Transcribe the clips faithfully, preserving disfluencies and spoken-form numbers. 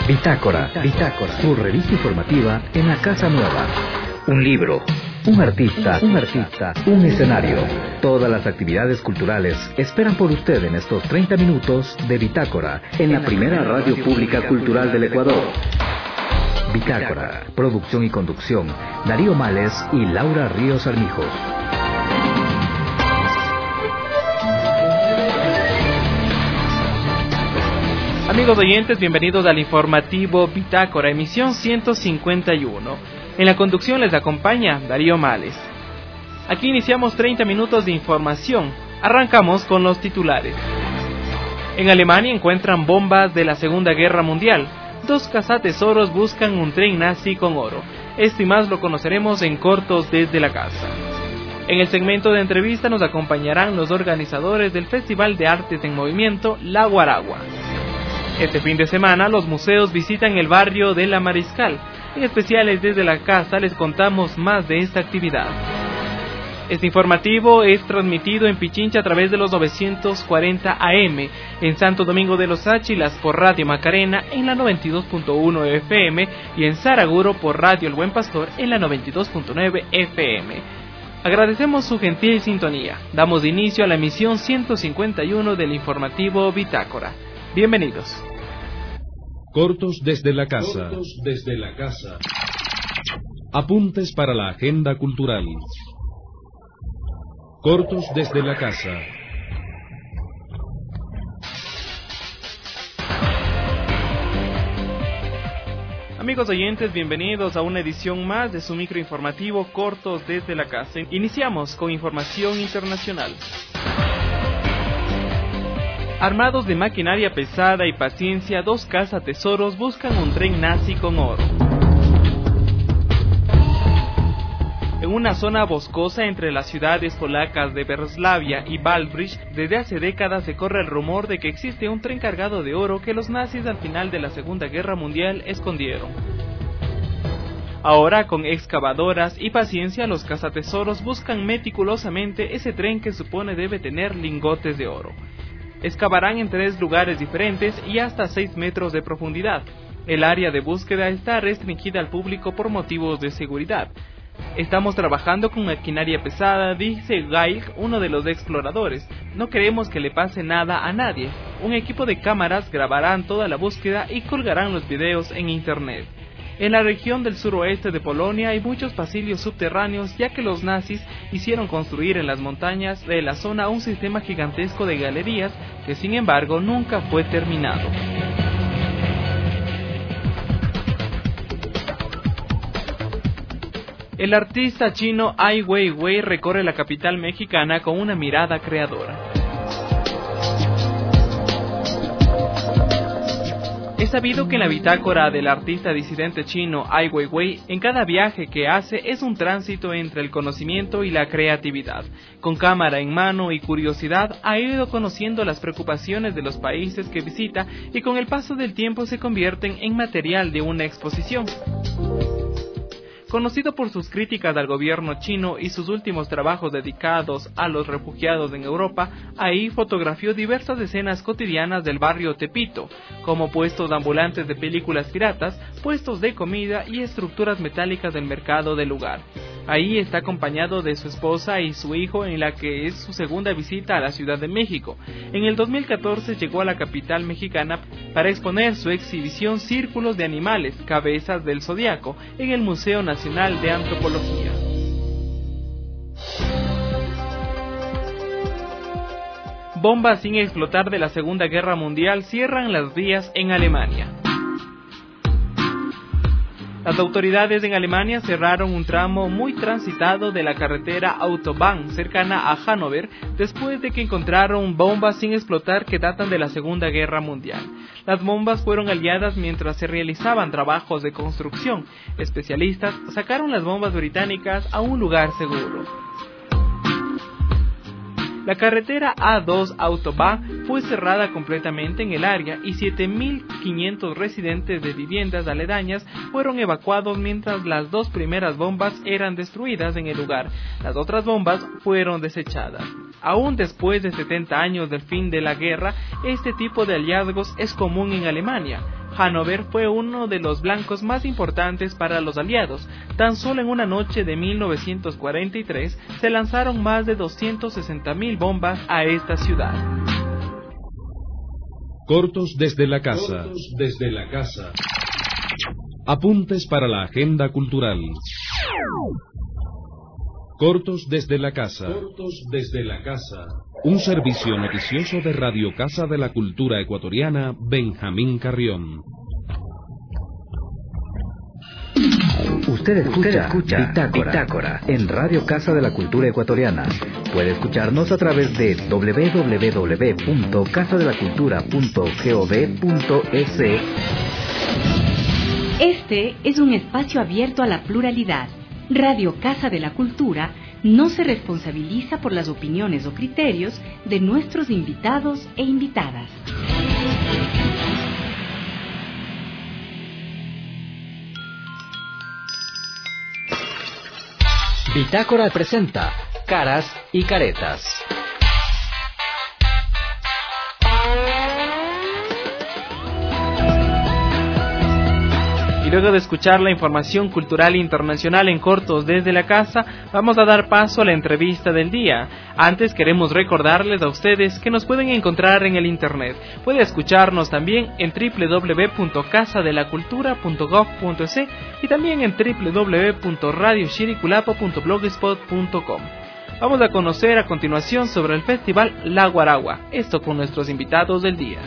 Bitácora, Bitácora, tu revista informativa en la Casa Nueva. Un libro, un artista, un artista, un escenario. Todas las actividades culturales esperan por usted en estos treinta minutos de Bitácora, en la primera radio pública cultural del Ecuador. Bitácora, producción y conducción, Darío Males y Laura Ríos Armijos. Amigos oyentes, bienvenidos al informativo Bitácora, emisión ciento cincuenta y uno. En la conducción les acompaña Darío Males. Aquí iniciamos treinta minutos de información. Arrancamos con los titulares. En Alemania encuentran bombas de la Segunda Guerra Mundial. Dos cazatesoros buscan un tren nazi con oro. Esto y más lo conoceremos en Cortos desde la Casa. En el segmento de entrevista nos acompañarán los organizadores del Festival de Artes en Movimiento, La Guaragua. Este fin de semana los museos visitan el barrio de La Mariscal. En especiales desde la casa les contamos más de esta actividad. Este informativo es transmitido en Pichincha a través de los novecientos cuarenta A M, en Santo Domingo de los Áchilas por Radio Macarena en la noventa y dos punto uno F M y en Saraguro por Radio El Buen Pastor en la noventa y dos punto nueve F M. Agradecemos su gentil sintonía. Damos inicio a la emisión ciento cincuenta y uno del informativo Bitácora. Bienvenidos. Cortos desde la casa. Cortos desde la casa. Apuntes para la agenda cultural. Cortos desde la casa. Amigos oyentes, bienvenidos a una edición más de su microinformativo Cortos desde la casa. Iniciamos con información internacional. Armados de maquinaria pesada y paciencia, dos cazatesoros buscan un tren nazi con oro. En una zona boscosa entre las ciudades polacas de Breslavia y Wałbrzych, desde hace décadas se corre el rumor de que existe un tren cargado de oro que los nazis al final de la Segunda Guerra Mundial escondieron. Ahora, con excavadoras y paciencia, los cazatesoros buscan meticulosamente ese tren que supone debe tener lingotes de oro. Excavarán en tres lugares diferentes y hasta seis metros de profundidad. El área de búsqueda está restringida al público por motivos de seguridad. Estamos trabajando con maquinaria pesada, dice Gail, uno de los exploradores. No queremos que le pase nada a nadie. Un equipo de cámaras grabarán toda la búsqueda y colgarán los videos en internet. En la región del suroeste de Polonia hay muchos pasillos subterráneos, ya que los nazis hicieron construir en las montañas de la zona un sistema gigantesco de galerías que sin embargo nunca fue terminado. El artista chino Ai Weiwei recorre la capital mexicana con una mirada creadora. Es sabido que en la bitácora del artista disidente chino Ai Weiwei, en cada viaje que hace es un tránsito entre el conocimiento y la creatividad. Con cámara en mano y curiosidad ha ido conociendo las preocupaciones de los países que visita y con el paso del tiempo se convierten en material de una exposición. Conocido por sus críticas al gobierno chino y sus últimos trabajos dedicados a los refugiados en Europa, ahí fotografió diversas escenas cotidianas del barrio Tepito, como puestos ambulantes de películas piratas, puestos de comida y estructuras metálicas del mercado del lugar. Ahí está acompañado de su esposa y su hijo en la que es su segunda visita a la Ciudad de México. En el dos mil catorce llegó a la capital mexicana para exponer su exhibición Círculos de Animales, Cabezas del Zodiaco, en el Museo Nacional de Antropología. Bombas sin explotar de la Segunda Guerra Mundial cierran las vías en Alemania. Las autoridades en Alemania cerraron un tramo muy transitado de la carretera Autobahn cercana a Hannover después de que encontraron bombas sin explotar que datan de la Segunda Guerra Mundial. Las bombas fueron halladas mientras se realizaban trabajos de construcción. Especialistas sacaron las bombas británicas a un lugar seguro. La carretera A dos Autobahn fue cerrada completamente en el área y siete mil quinientos residentes de viviendas aledañas fueron evacuados mientras las dos primeras bombas eran destruidas en el lugar. Las otras bombas fueron desechadas. Aún después de setenta años del fin de la guerra, este tipo de hallazgos es común en Alemania. Hannover fue uno de los blancos más importantes para los aliados. Tan solo en una noche de mil novecientos cuarenta y tres se lanzaron más de doscientas sesenta mil bombas a esta ciudad. Cortos desde la casa. Cortos desde la casa. Apuntes para la agenda cultural. Cortos desde la casa. Cortos desde la casa. Un servicio noticioso de Radio Casa de la Cultura Ecuatoriana, Benjamín Carrión. Usted escucha, Usted escucha Bitácora, Bitácora en Radio Casa de la Cultura Ecuatoriana. Puede escucharnos a través de doble u doble u doble u punto casa de la cultura punto gov punto es. Este es un espacio abierto a la pluralidad. Radio Casa de la Cultura no se responsabiliza por las opiniones o criterios de nuestros invitados e invitadas. Bitácora presenta Caras y Caretas. Y luego de escuchar la información cultural internacional en cortos desde la casa, vamos a dar paso a la entrevista del día. Antes queremos recordarles a ustedes que nos pueden encontrar en el internet. Puede escucharnos también en doble u doble u doble u punto casa de la cultura punto gov punto es y también en doble u doble u doble u punto radio shiriculapo punto blogspot punto com. Vamos a conocer a continuación sobre el festival La Guaragua, esto con nuestros invitados del día.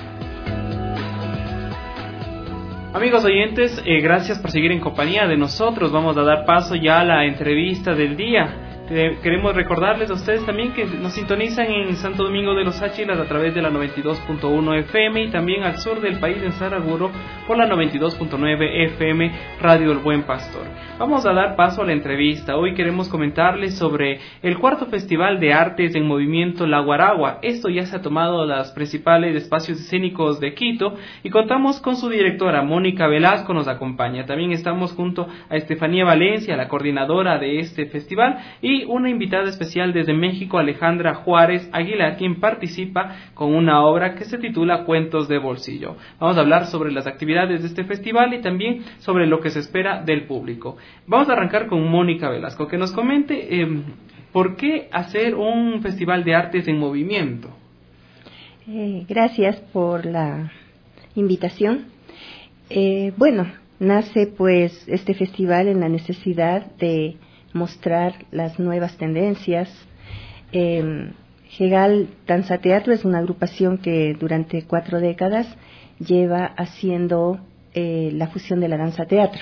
Amigos oyentes, eh, gracias por seguir en compañía de nosotros. Vamos a dar paso ya a la entrevista del día. Eh, queremos recordarles a ustedes también que nos sintonizan en Santo Domingo de los Áchilas a través de la noventa y dos punto uno F M y también al sur del país en Saraguro por la noventa y dos punto nueve F M Radio El Buen Pastor. Vamos a dar paso a la entrevista. Hoy queremos comentarles sobre el cuarto Festival de Artes en Movimiento La Guaragua. Esto ya se ha tomado los principales espacios escénicos de Quito y contamos con su directora Mónica Velasco, nos acompaña. También estamos junto a Estefanía Valencia, la coordinadora de este festival, y una invitada especial desde México, Alejandra Juárez Aguilar, quien participa con una obra que se titula Cuentos de Bolsillo. Vamos a hablar sobre las actividades de este festival y también sobre lo que se espera del público. Vamos a arrancar con Mónica Velasco, que nos comente eh, por qué hacer un festival de artes en movimiento. Eh, gracias por la invitación. Eh, bueno, nace pues este festival en la necesidad de mostrar las nuevas tendencias. Eh, Hegal Danza Teatro es una agrupación que durante cuatro décadas lleva haciendo eh, la fusión de la danza teatro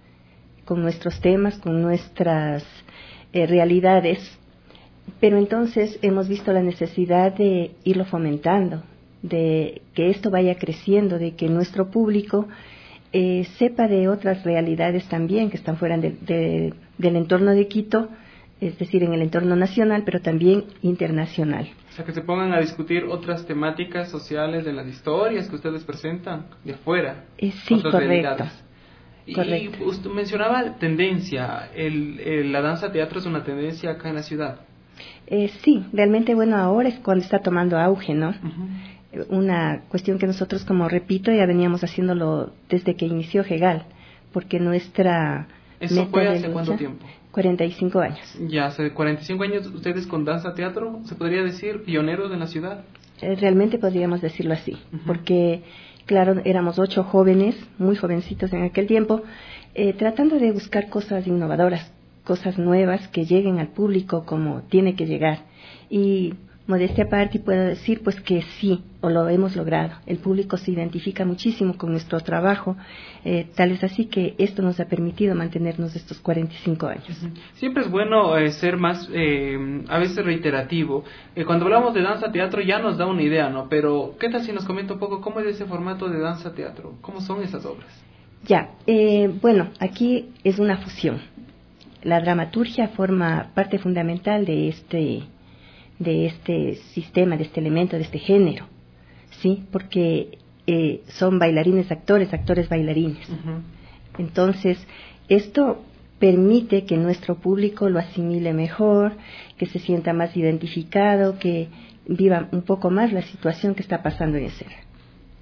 con nuestros temas, con nuestras eh, realidades, pero entonces hemos visto la necesidad de irlo fomentando, de que esto vaya creciendo, de que nuestro público Eh, sepa de otras realidades también que están fuera de, de, del entorno de Quito, es decir, en el entorno nacional, pero también internacional. O sea, que se pongan a discutir otras temáticas sociales de las historias que ustedes presentan de fuera. Eh, sí, correcto. Y, correcto. y usted mencionaba tendencia, el, el, la danza teatro es una tendencia acá en la ciudad. Eh, sí, realmente, bueno, ahora es cuando está tomando auge, ¿no? Uh-huh. Una cuestión que nosotros, como repito, ya veníamos haciéndolo desde que inició Hegal, porque nuestra ¿Eso meta fue de hace lucha, cuánto tiempo? cuarenta y cinco años. Ya hace cuarenta y cinco años ustedes con danza teatro, ¿se podría decir pioneros en la ciudad? Eh, realmente podríamos decirlo así, uh-huh. porque, claro, éramos ocho jóvenes, muy jovencitos en aquel tiempo, eh, tratando de buscar cosas innovadoras, cosas nuevas que lleguen al público como tiene que llegar. Y modestia aparte, puedo decir pues que sí, o lo hemos logrado. El público se identifica muchísimo con nuestro trabajo, eh, tal es así que esto nos ha permitido mantenernos estos cuarenta y cinco años. Siempre es bueno eh, ser más, eh, a veces reiterativo. Eh, cuando hablamos de danza-teatro ya nos da una idea, ¿no? Pero, ¿qué tal si nos comenta un poco cómo es ese formato de danza-teatro? ¿Cómo son esas obras? Ya, eh, bueno, aquí es una fusión. La dramaturgia forma parte fundamental de este... de este sistema, de este elemento, de este género, ¿sí? Porque eh, son bailarines actores, actores bailarines. Uh-huh. Entonces, esto permite que nuestro público lo asimile mejor, que se sienta más identificado, que viva un poco más la situación que está pasando en escena.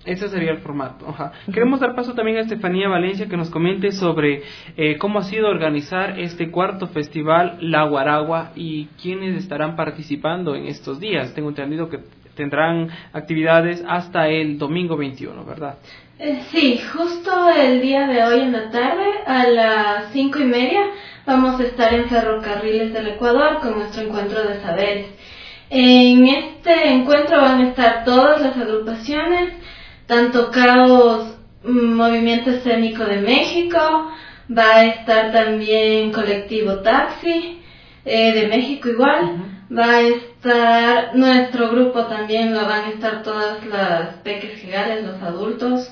Ese sería el formato. Ajá. Uh-huh. Queremos dar paso también a Estefanía Valencia que nos comente sobre eh, cómo ha sido organizar este cuarto festival La Guaragua y quiénes estarán participando en estos días. Tengo entendido que tendrán actividades hasta el domingo veintiuno, ¿verdad? Eh, sí, justo el día de hoy en la tarde a las cinco y media vamos a estar en Ferrocarriles del Ecuador con nuestro encuentro de saberes. En este encuentro van a estar todas las agrupaciones, tanto Caos Movimiento Escénico de México, va a estar también Colectivo Taxi eh, de México igual, uh-huh. va a estar nuestro grupo también, lo van a estar todas las peques gigales, los adultos.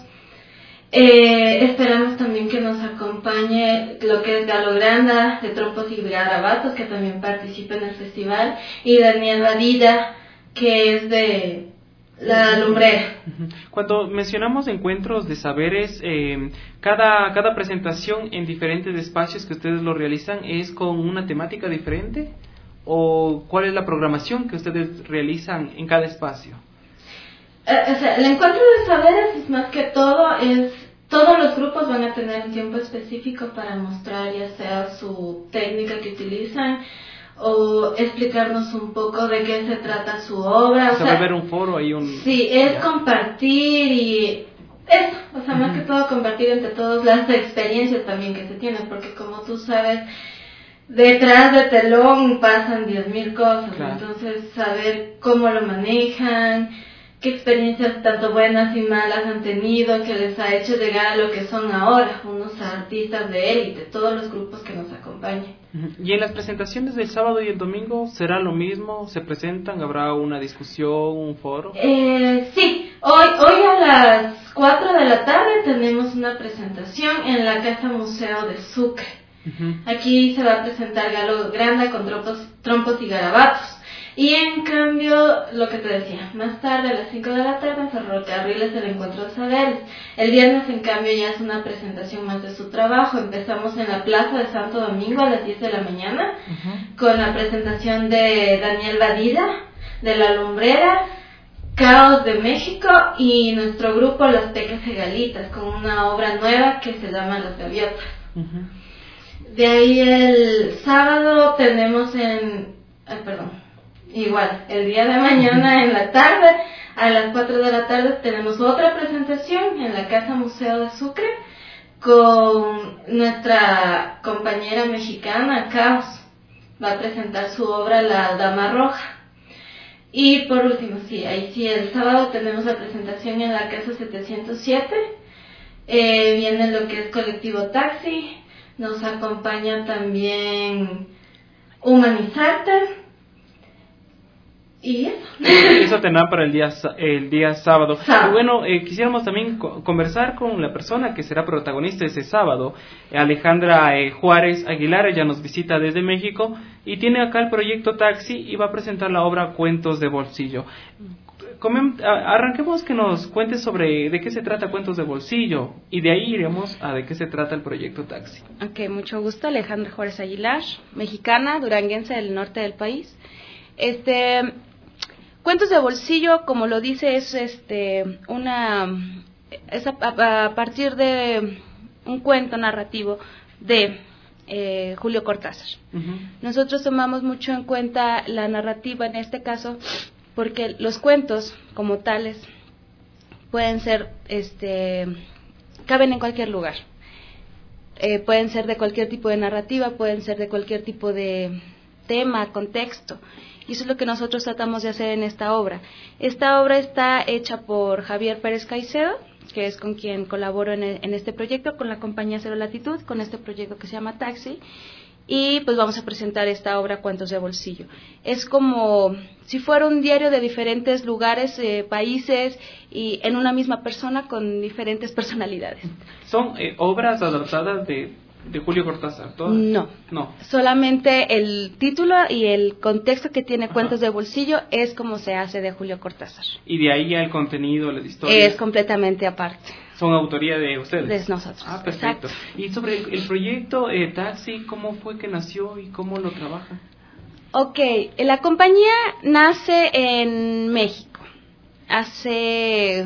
Eh, esperamos también que nos acompañe lo que es Galo Granda de Trompos y Garabatos, que también participa en el festival, y Daniel Badilla, que es de La Lumbrera. Cuando mencionamos encuentros de saberes, eh, cada, cada presentación en diferentes espacios que ustedes lo realizan es con una temática diferente, o cuál es la programación que ustedes realizan en cada espacio. Eh, o sea, el encuentro de saberes es más que todo, es todos los grupos van a tener un tiempo específico para mostrar ya sea su técnica que utilizan o explicarnos un poco de qué se trata su obra. O sea, va a haber un foro ahí. Un... Sí, es ya. Compartir y eso, o sea, uh-huh. más que todo compartir entre todos las experiencias también que se tienen, porque como tú sabes, detrás de telón pasan diez mil cosas, claro. Entonces saber cómo lo manejan, qué experiencias tanto buenas y malas han tenido, que les ha hecho llegar a lo que son ahora, unos artistas de élite, todos los grupos que nos acompañan. ¿Y en las presentaciones del sábado y el domingo será lo mismo? ¿Se presentan? ¿Habrá una discusión, un foro? Eh, sí, hoy, hoy a las cuatro de la tarde tenemos una presentación en la Casa Museo de Sucre. Uh-huh. Aquí se va a presentar Galo Granda con trompos, trompos y garabatos. Y en cambio, lo que te decía, más tarde a las cinco de la tarde en Ferrocarriles el encuentro de saberes. El viernes en cambio ya es una presentación más de su trabajo. Empezamos en la Plaza de Santo Domingo a las diez de la mañana uh-huh. con la presentación de Daniel Badilla de La Lumbrera, Caos de México y nuestro grupo Las Peques Egalitas con una obra nueva que se llama Las Gaviotas. Uh-huh. De ahí el sábado tenemos en... Ay, perdón. Igual, el día de mañana en la tarde, a las cuatro de la tarde, tenemos otra presentación en la Casa Museo de Sucre con nuestra compañera mexicana, Caos. Va a presentar su obra La Dama Roja. Y por último, sí, ahí sí, el sábado tenemos la presentación en la Casa setecientos siete. Eh, viene lo que es Colectivo Taxi. Nos acompaña también Humanizarte. Y eso. Eso tendrá para el día el día sábado. sábado. Y bueno, eh, quisiéramos también co- conversar con la persona que será protagonista ese sábado, Alejandra eh, Juárez Aguilar. Ella nos visita desde México y tiene acá el proyecto Taxi y va a presentar la obra Cuentos de Bolsillo. Comem- arranquemos que nos cuentes sobre de qué se trata Cuentos de Bolsillo y de ahí iremos a de qué se trata el proyecto Taxi. Ok, mucho gusto. Alejandra Juárez Aguilar, mexicana, duranguense del norte del país. Este, Cuentos de Bolsillo, como lo dice, es este una es a, a partir de un cuento narrativo de eh, Julio Cortázar. Uh-huh. Nosotros tomamos mucho en cuenta la narrativa en este caso porque los cuentos como tales pueden ser, este, caben en cualquier lugar. Eh, pueden ser de cualquier tipo de narrativa, pueden ser de cualquier tipo de tema, contexto. Y eso es lo que nosotros tratamos de hacer en esta obra. Esta obra está hecha por Javier Pérez Caicedo, que es con quien colaboro en, el, en este proyecto, con la compañía Cero Latitud, con este proyecto que se llama Taxi. Y pues vamos a presentar esta obra Cuentos de Bolsillo. Es como si fuera un diario de diferentes lugares, eh, países, y en una misma persona con diferentes personalidades. ¿Son eh, obras adaptadas de, de Julio Cortázar? ¿Todas? No, no. Solamente el título y el contexto que tiene Cuentos Ajá. de Bolsillo es como se hace de Julio Cortázar. ¿Y de ahí el contenido, la historia? Es completamente aparte. ¿Son autoría de ustedes? De nosotros. Ah, perfecto. Exacto. Y sobre el, el proyecto eh, Taxi, ¿cómo fue que nació y cómo lo trabajan? Ok, la compañía nace en México hace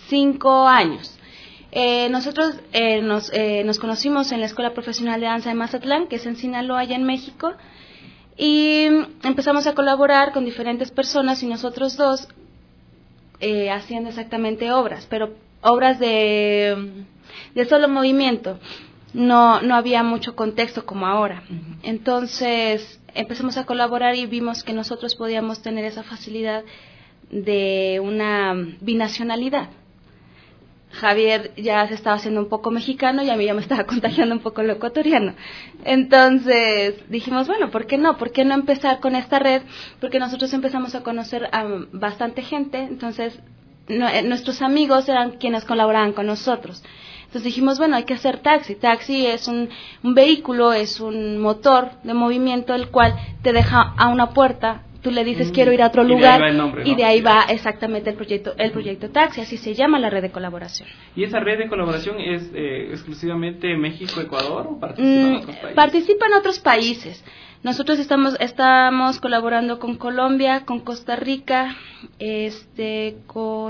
cinco años. Eh, nosotros eh, nos, eh, nos conocimos en la Escuela Profesional de Danza de Mazatlán, que es en Sinaloa, allá en México, y empezamos a colaborar con diferentes personas y nosotros dos eh, haciendo exactamente obras, pero obras de, de solo movimiento. No, no había mucho contexto como ahora. Entonces empezamos a colaborar y vimos que nosotros podíamos tener esa facilidad de una binacionalidad. Javier ya se estaba haciendo un poco mexicano y a mí ya me estaba contagiando un poco lo ecuatoriano. Entonces dijimos, bueno, ¿por qué no? ¿Por qué no empezar con esta red? Porque nosotros empezamos a conocer a bastante gente, entonces no, eh, nuestros amigos eran quienes colaboraban con nosotros. Entonces dijimos, bueno, hay que hacer taxi. Taxi es un, un vehículo, es un motor de movimiento el cual te deja a una puerta. Tú le dices, mm, quiero ir a otro lugar, y de ahí va, el nombre, ¿no? Y de ahí va exactamente el proyecto el proyecto Taxi, así se llama la red de colaboración. ¿Y esa red de colaboración es eh, exclusivamente México-Ecuador o participan mm, otros países? Participan otros países. Nosotros estamos estamos colaborando con Colombia, con Costa Rica, este, con...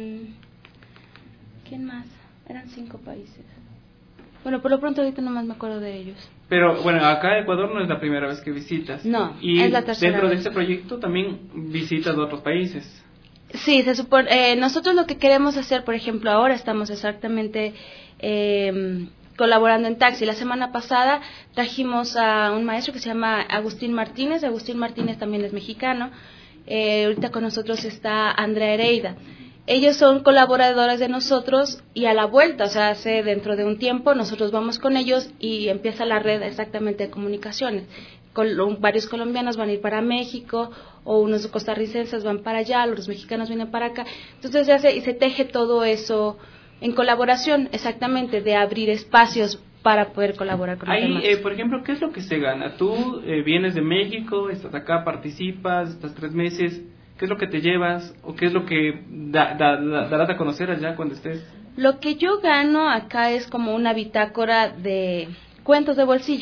¿quién más? Eran cinco países. Bueno, por lo pronto ahorita nomás me acuerdo de ellos. Pero bueno, acá Ecuador no es la primera vez que visitas. No, y es la tercera dentro vez. de este proyecto también visitas otros países. Sí, se supone. Eh, nosotros lo que queremos hacer, por ejemplo, ahora estamos exactamente eh, colaborando en taxi. La semana pasada trajimos a un maestro que se llama Agustín Martínez. Agustín Martínez también es mexicano. Eh, ahorita con nosotros está Andrea Hereida. Ellos son colaboradores de nosotros y a la vuelta, o sea, hace dentro de un tiempo, nosotros vamos con ellos y empieza la red exactamente de comunicaciones. Col- varios colombianos van a ir para México o unos costarricenses van para allá, los mexicanos vienen para acá. Entonces se hace y se teje todo eso en colaboración, exactamente, de abrir espacios para poder colaborar con los Ahí, demás. eh, por ejemplo, ¿qué es lo que se gana? Tú eh, vienes de México, estás acá, participas, estás tres meses... ¿Qué es lo que te llevas o qué es lo que da, da, da, darás a conocer allá cuando estés? Lo que yo gano acá es como una bitácora de cuentos de bolsillo.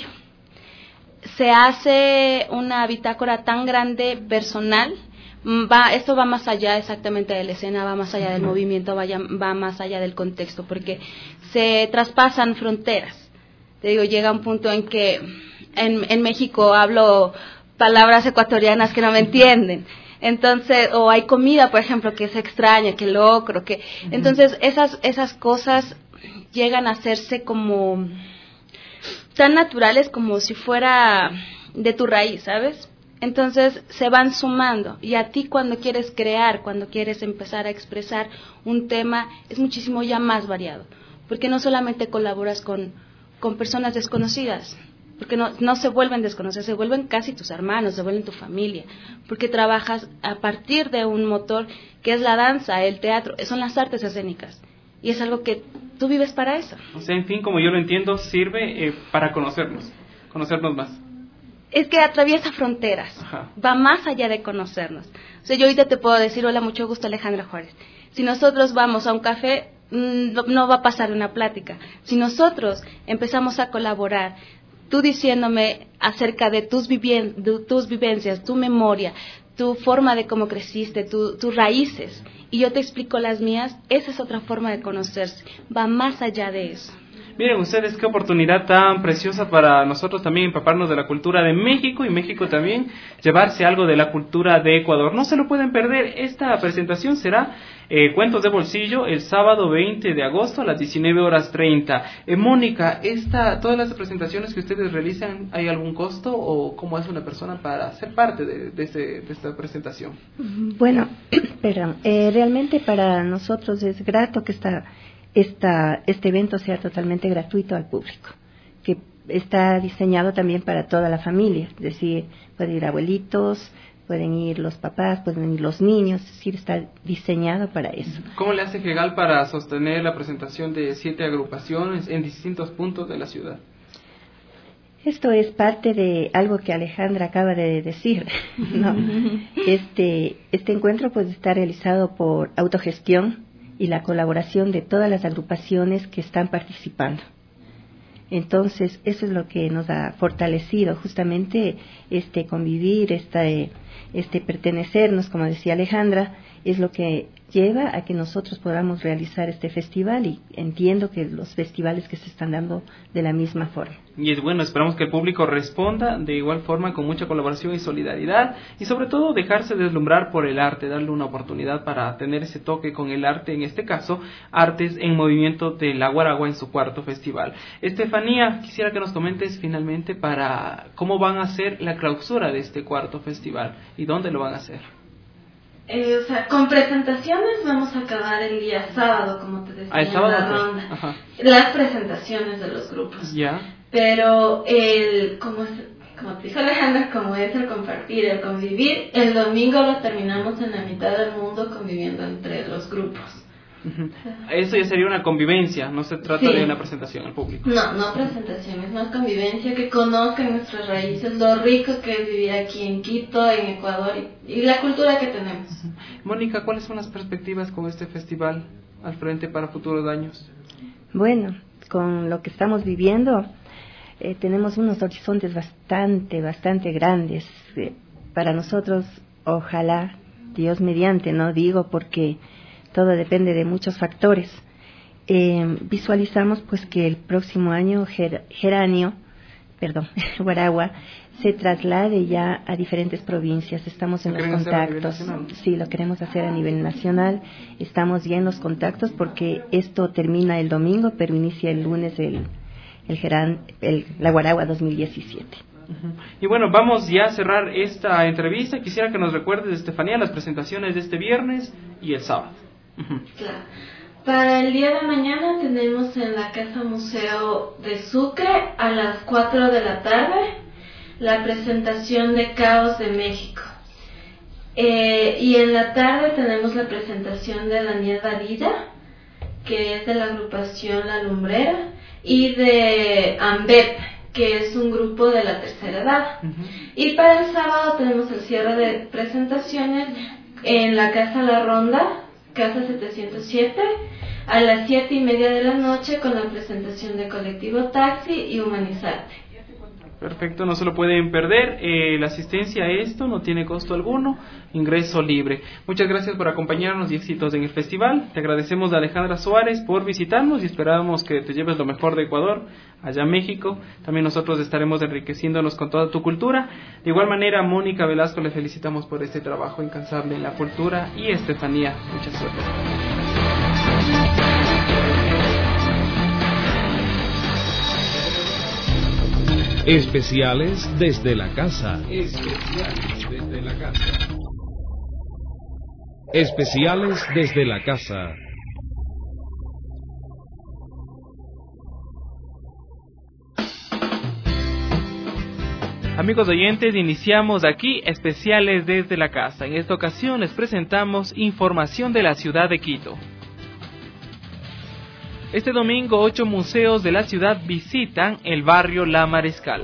Se hace una bitácora tan grande, personal, va, esto va más allá exactamente de la escena, va más allá del uh-huh. movimiento, vaya, va más allá del contexto, porque se traspasan fronteras. Te digo, llega un punto en que en, en México hablo palabras ecuatorianas que no me entienden. Entonces, o hay comida, por ejemplo, que es extraña, que locro, que... Uh-huh. Entonces, esas esas cosas llegan a hacerse como tan naturales como si fuera de tu raíz, ¿sabes? Entonces, se van sumando. Y a ti cuando quieres crear, cuando quieres empezar a expresar un tema, es muchísimo ya más variado. Porque no solamente colaboras con, con personas desconocidas, porque no, no se vuelven desconocidos, se vuelven casi tus hermanos, se vuelven tu familia, porque trabajas a partir de un motor que es la danza, el teatro, son las artes escénicas, y es algo que tú vives para eso. O sea, en fin, como yo lo entiendo, sirve eh, para conocernos, conocernos más. Es que atraviesa fronteras, Ajá. va más allá de conocernos. O sea, yo ahorita te puedo decir, hola, mucho gusto, Alejandra Juárez. Si nosotros vamos a un café, no, no va a pasar una plática. Si nosotros empezamos a colaborar, tú diciéndome acerca de tus, vivien- de tus vivencias, tu memoria, tu forma de cómo creciste, tu, tus raíces, y yo te explico las mías, esa es otra forma de conocerse, va más allá de eso. Miren ustedes qué oportunidad tan preciosa para nosotros también empaparnos de la cultura de México y México también llevarse algo de la cultura de Ecuador. No se lo pueden perder, esta presentación será eh, Cuentos de Bolsillo el sábado veinte de agosto a las diecinueve horas treinta. Eh, Mónica, esta, todas las presentaciones que ustedes realizan, ¿hay algún costo o cómo hace una persona para ser parte de, de, este, de esta presentación? Bueno, perdón, eh, realmente para nosotros es grato que esta... Esta, este evento sea totalmente gratuito al público, que está diseñado también para toda la familia, es decir, pueden ir abuelitos, pueden ir los papás, pueden ir los niños, es decir, está diseñado para eso. ¿Cómo le hace Gegal para sostener la presentación de siete agrupaciones en distintos puntos de la ciudad? Esto es parte de algo que Alejandra acaba de decir, ¿no? Este, este encuentro pues está realizado por autogestión y la colaboración de todas las agrupaciones que están participando. Entonces, eso es lo que nos ha fortalecido, justamente este convivir, este, este pertenecernos, como decía Alejandra, es lo que lleva a que nosotros podamos realizar este festival, y entiendo que los festivales que se están dando de la misma forma. Y es bueno, esperamos que el público responda de igual forma con mucha colaboración y solidaridad, y sobre todo dejarse deslumbrar por el arte, darle una oportunidad para tener ese toque con el arte, en este caso, Artes en Movimiento de La Guaragua en su cuarto festival. Estefanía, quisiera que nos comentes finalmente para cómo van a hacer la clausura de este cuarto festival y dónde lo van a hacer. Eh, o sea, con presentaciones vamos a acabar el día sábado, como te decía, ah, el sábado, en la pues. ronda. Ajá. Las presentaciones de los grupos. Ya. Pero el, como, es, como te dijo Alejandra, como es el compartir, el convivir, el domingo lo terminamos en la mitad del mundo conviviendo entre los grupos. Uh-huh. Eso ya sería una convivencia, no se trata sí. de una presentación al público. No, no presentación, es más convivencia, que conozcan nuestras raíces, lo rico que es vivir aquí en Quito, en Ecuador, y, y la cultura que tenemos. Uh-huh. Mónica, ¿cuáles son las perspectivas con este festival al frente para futuros años? Bueno, con lo que estamos viviendo, eh, tenemos unos horizontes bastante, bastante grandes. Eh, para nosotros, ojalá, Dios mediante, no digo porque todo depende de muchos factores. Eh, visualizamos pues que el próximo año Ger- Geranio, perdón, Guaragua, se traslade ya a diferentes provincias. Estamos en los contactos. Sí, lo queremos hacer a nivel nacional. Estamos ya en los contactos porque esto termina el domingo, pero inicia el lunes el, el, Geran, el la Guaragua dos mil diecisiete. Uh-huh. Y bueno, vamos ya a cerrar esta entrevista. Quisiera que nos recuerdes, Estefanía, las presentaciones de este viernes y el sábado. Uh-huh. Claro. Para el día de mañana tenemos en la Casa Museo de Sucre a las cuatro de la tarde la presentación de Caos de México. Eh, y en la tarde tenemos la presentación de Daniel Varilla, que es de la agrupación La Lumbrera, y de AMBEP, que es un grupo de la tercera edad. Uh-huh. Y para el sábado tenemos el cierre de presentaciones en la Casa La Ronda, Casa setecientos siete, a las siete y media de la noche, con la presentación de Colectivo Taxi y Humanizarte. Perfecto, no se lo pueden perder. Eh, la asistencia a esto no tiene costo alguno, ingreso libre. Muchas gracias por acompañarnos y éxitos en el festival. Te agradecemos a Alejandra Suárez por visitarnos y esperamos que te lleves lo mejor de Ecuador, allá en México. También nosotros estaremos enriqueciéndonos con toda tu cultura. De igual manera, Mónica Velasco, le felicitamos por este trabajo incansable en la cultura, y Estefanía, mucha suerte. Especiales desde la casa. Especiales desde la casa. Especiales desde la casa. Amigos oyentes, iniciamos aquí Especiales desde la casa. En esta ocasión les presentamos información de la ciudad de Quito. Este domingo, ocho museos de la ciudad visitan el barrio La Mariscal.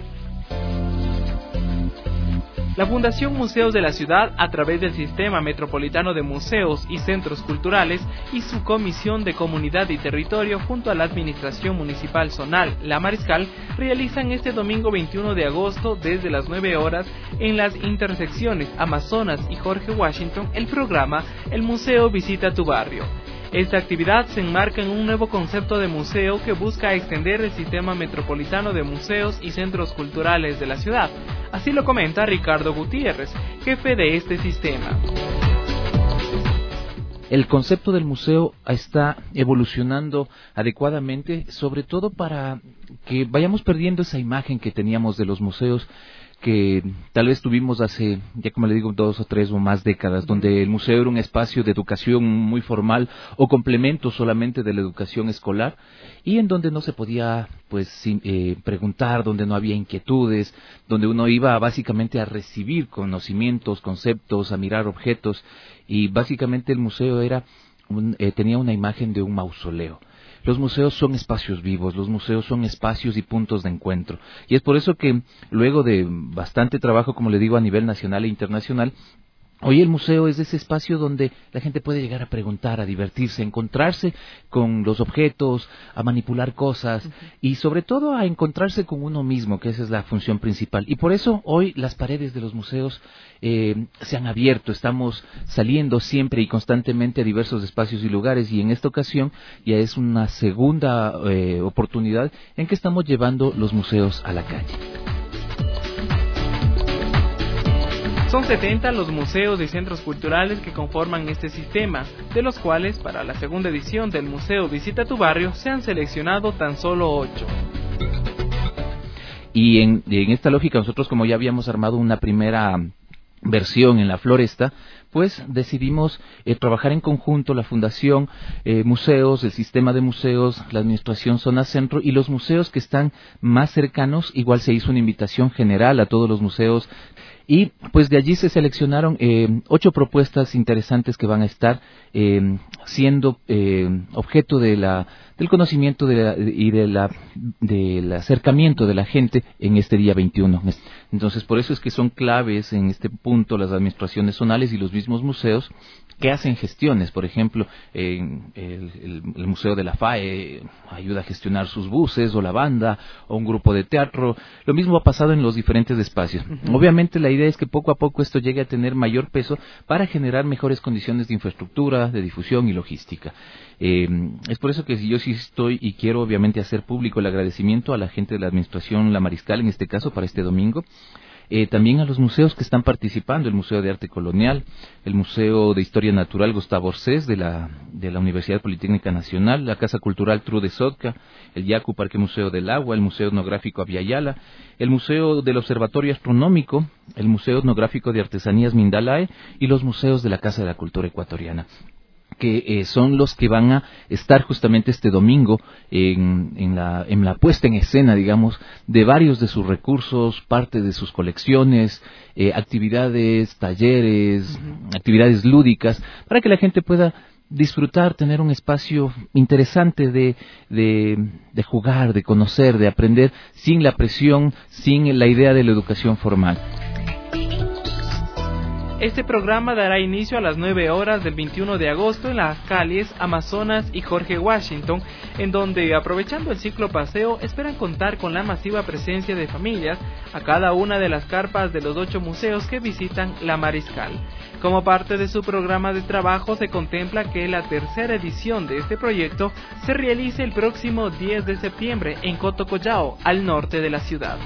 La Fundación Museos de la Ciudad, a través del Sistema Metropolitano de Museos y Centros Culturales y su Comisión de Comunidad y Territorio, junto a la Administración Municipal Zonal La Mariscal, realizan este domingo veintiuno de agosto, desde las nueve horas, en las intersecciones Amazonas y Jorge Washington, el programa El Museo Visita tu Barrio. Esta actividad se enmarca en un nuevo concepto de museo que busca extender el sistema metropolitano de museos y centros culturales de la ciudad. Así lo comenta Ricardo Gutiérrez, jefe de este sistema. El concepto del museo está evolucionando adecuadamente, sobre todo para que vayamos perdiendo esa imagen que teníamos de los museos, que tal vez tuvimos hace, ya como le digo, dos o tres o más décadas, donde el museo era un espacio de educación muy formal o complemento solamente de la educación escolar, y en donde no se podía pues eh, preguntar, donde no había inquietudes, donde uno iba básicamente a recibir conocimientos, conceptos, a mirar objetos, y básicamente el museo era un, eh, tenía una imagen de un mausoleo. Los museos son espacios vivos, los museos son espacios y puntos de encuentro. Y es por eso que luego de bastante trabajo, como le digo, a nivel nacional e internacional, Hoy el museo es ese espacio donde la gente puede llegar a preguntar, a divertirse, a encontrarse con los objetos, a manipular cosas uh-huh. y sobre todo a encontrarse con uno mismo, que esa es la función principal. Y por eso hoy las paredes de los museos eh, se han abierto, estamos saliendo siempre y constantemente a diversos espacios y lugares, y en esta ocasión ya es una segunda eh, oportunidad en que estamos llevando los museos a la calle. Son setenta los museos y centros culturales que conforman este sistema, de los cuales para la segunda edición del Museo Visita tu Barrio se han seleccionado tan solo ocho. Y en, en esta lógica nosotros, como ya habíamos armado una primera versión en la Floresta, pues decidimos eh, trabajar en conjunto la Fundación, eh, museos, el sistema de museos, la administración Zona Centro y los museos que están más cercanos. Igual se hizo una invitación general a todos los museos y pues de allí se seleccionaron eh, ocho propuestas interesantes que van a estar eh, siendo eh, objeto de la del conocimiento de la, y de la, del acercamiento de la gente en este día veintiuno. Entonces, por eso es que son claves en este punto las administraciones zonales y los mismos museos que hacen gestiones. Por ejemplo, en el, el, el Museo de la F A E ayuda a gestionar sus buses, o la banda, o un grupo de teatro. Lo mismo ha pasado en los diferentes espacios. Uh-huh. Obviamente la idea es que poco a poco esto llegue a tener mayor peso para generar mejores condiciones de infraestructura, de difusión y logística. Eh, es por eso que yo sí estoy y quiero obviamente hacer público el agradecimiento a la gente de la administración La Mariscal, en este caso para este domingo. Eh, también a los museos que están participando, el Museo de Arte Colonial, el Museo de Historia Natural Gustavo Orsés de la, de la Universidad Politécnica Nacional, la Casa Cultural Tru de Sotca, el Yacu Parque Museo del Agua, el Museo Etnográfico Aviala, el Museo del Observatorio Astronómico, el Museo Etnográfico de Artesanías Mindalae y los museos de la Casa de la Cultura Ecuatoriana, que eh, son los que van a estar justamente este domingo en, en, la, en la puesta en escena, digamos, de varios de sus recursos, parte de sus colecciones, eh, actividades, talleres, uh-huh. actividades lúdicas, para que la gente pueda disfrutar, tener un espacio interesante de, de, de jugar, de conocer, de aprender, sin la presión, sin la idea de la educación formal. Este programa dará inicio a las nueve horas del veintiuno de agosto en las calles Amazonas y Jorge Washington, en donde, aprovechando el ciclo paseo, esperan contar con la masiva presencia de familias a cada una de las carpas de los ocho museos que visitan La Mariscal. Como parte de su programa de trabajo, se contempla que la tercera edición de este proyecto se realice el próximo diez de septiembre en Cotocollao, al norte de la ciudad.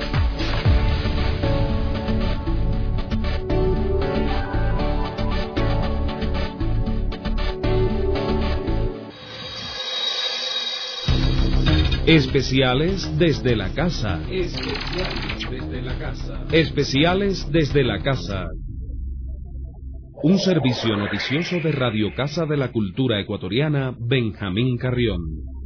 Especiales desde la casa. Especiales desde la casa. Especiales desde la casa. Un servicio noticioso de Radio Casa de la Cultura Ecuatoriana, Benjamín Carrión.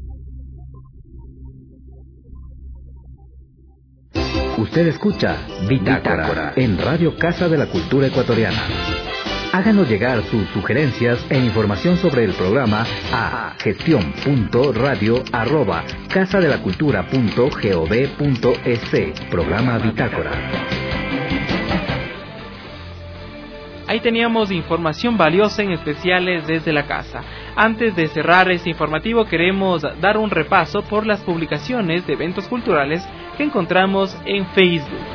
Usted escucha Bitácora, Bitácora en Radio Casa de la Cultura Ecuatoriana. Háganos llegar sus sugerencias e información sobre el programa a gestión punto radio arroba casa de la cultura punto gov punto es. Programa Bitácora. Ahí teníamos información valiosa en especiales desde la casa. Antes de cerrar este informativo, queremos dar un repaso por las publicaciones de eventos culturales que encontramos en Facebook.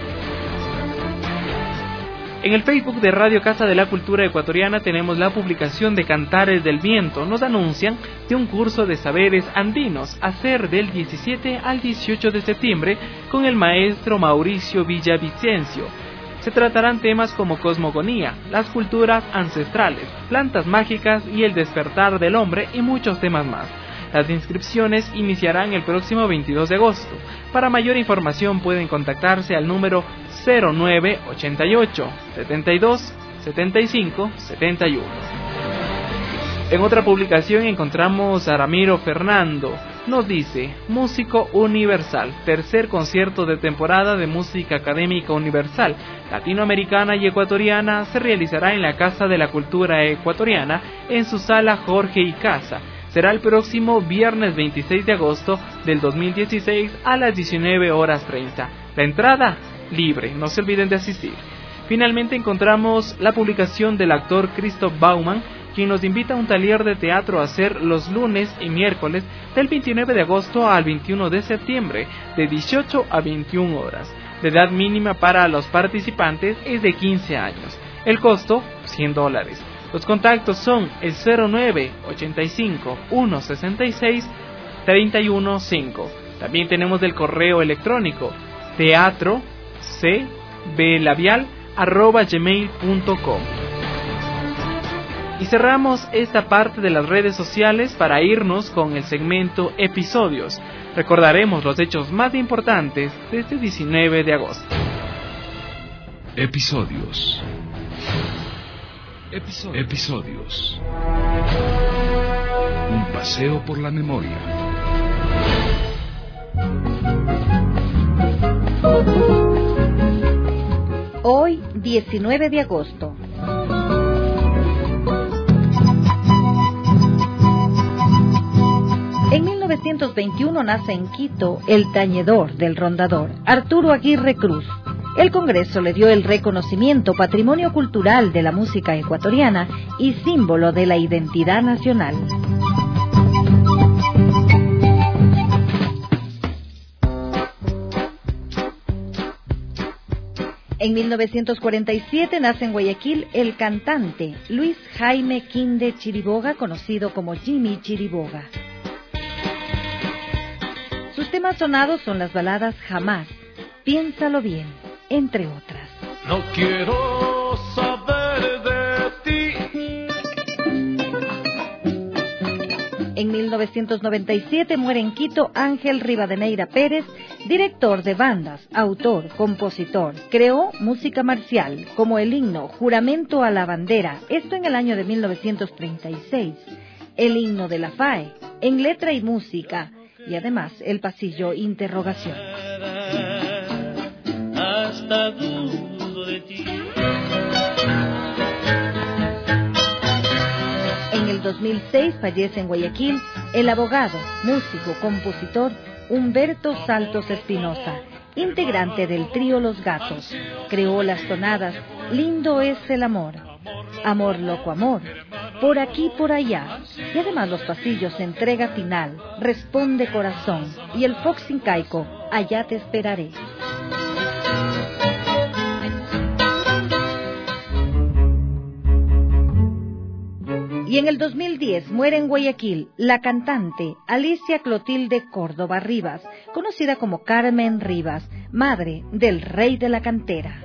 En el Facebook de Radio Casa de la Cultura Ecuatoriana tenemos la publicación de Cantares del Viento. Nos anuncian de un curso de saberes andinos a ser del diecisiete al dieciocho de septiembre con el maestro Mauricio Villavicencio. Se tratarán temas como cosmogonía, las culturas ancestrales, plantas mágicas y el despertar del hombre y muchos temas más. Las inscripciones iniciarán el próximo veintidós de agosto. Para mayor información pueden contactarse al número cero nueve ochenta y ocho, setenta y dos, setenta y cinco, setenta y uno. En otra publicación encontramos a Ramiro Fernando. Nos dice: Músico Universal, tercer concierto de temporada de música académica universal, latinoamericana y ecuatoriana, se realizará en la Casa de la Cultura Ecuatoriana, en su sala Jorge y Casa. Será el próximo viernes veintiséis de agosto del dos mil dieciséis a las diecinueve horas treinta. La entrada libre, no se olviden de asistir. Finalmente encontramos la publicación del actor Christoph Baumann, quien nos invita a un taller de teatro a hacer los lunes y miércoles del veintinueve de agosto al veintiuno de septiembre, de dieciocho a veintiuna horas. La edad mínima para los participantes es de quince años. El costo, cien dólares. Los contactos son el cero nueve ochenta y cinco, ciento sesenta y seis, treinta y uno cinco. También tenemos el correo electrónico teatro c b labial arroba gmail punto com. Y cerramos esta parte de las redes sociales para irnos con el segmento Episodios. Recordaremos los hechos más importantes de este diecinueve de agosto. Episodios. Episodios. Episodios. Un paseo por la memoria. Hoy, diecinueve de agosto. En mil novecientos veintiuno nace en Quito el tañedor del rondador, Arturo Aguirre Cruz. El Congreso le dio el reconocimiento Patrimonio Cultural de la Música Ecuatoriana y símbolo de la identidad nacional. En mil novecientos cuarenta y siete nace en Guayaquil el cantante Luis Jaime Quinde Chiriboga, conocido como Jimmy Chiriboga. Sus temas sonados son las baladas Jamás, Piénsalo Bien, entre otras. No quiero saber de ti. En mil novecientos noventa y siete muere en Quito Ángel Rivadeneira Pérez, director de bandas, autor, compositor. Creó música marcial, como el himno Juramento a la Bandera, esto en el año de mil novecientos treinta y seis. El himno de la F A E, en letra y música, y además el pasillo Interrogación. Hasta dudo de ti. En el dos mil seis fallece en Guayaquil el abogado, músico, compositor Humberto Saltos Espinosa, integrante del trío Los Gatos. Creó las tonadas Lindo es el amor, Amor loco amor, Por aquí por allá, y además los pasillos Entrega final, Responde corazón y el Fox incaico Allá te esperaré. Y en el dos mil diez muere en Guayaquil la cantante Alicia Clotilde Córdoba Rivas, conocida como Carmen Rivas, madre del rey de la cantera.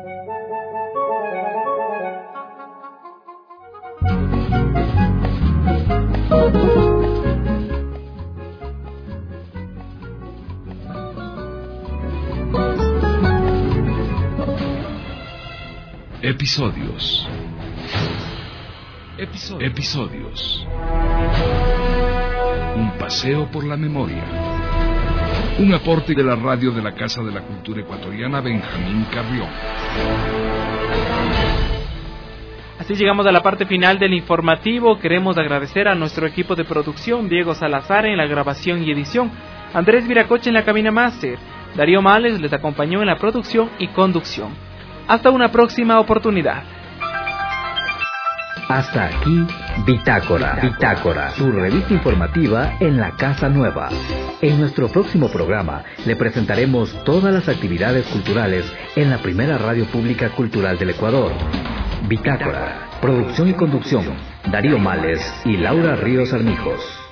Episodios. Episodios. Episodios. Un paseo por la memoria. Un aporte de la radio de la Casa de la Cultura Ecuatoriana Benjamín Carrión. Así llegamos a la parte final del informativo. Queremos agradecer a nuestro equipo de producción, Diego Salazar en la grabación y edición, Andrés Viracoche en la cabina máster, Darío Males les acompañó en la producción y conducción. Hasta una próxima oportunidad. Hasta aquí, Bitácora, Bitácora, su revista informativa en la Casa Nueva. En nuestro próximo programa le presentaremos todas las actividades culturales en la primera radio pública cultural del Ecuador. Bitácora, producción y conducción, Darío Males y Laura Ríos Armijos.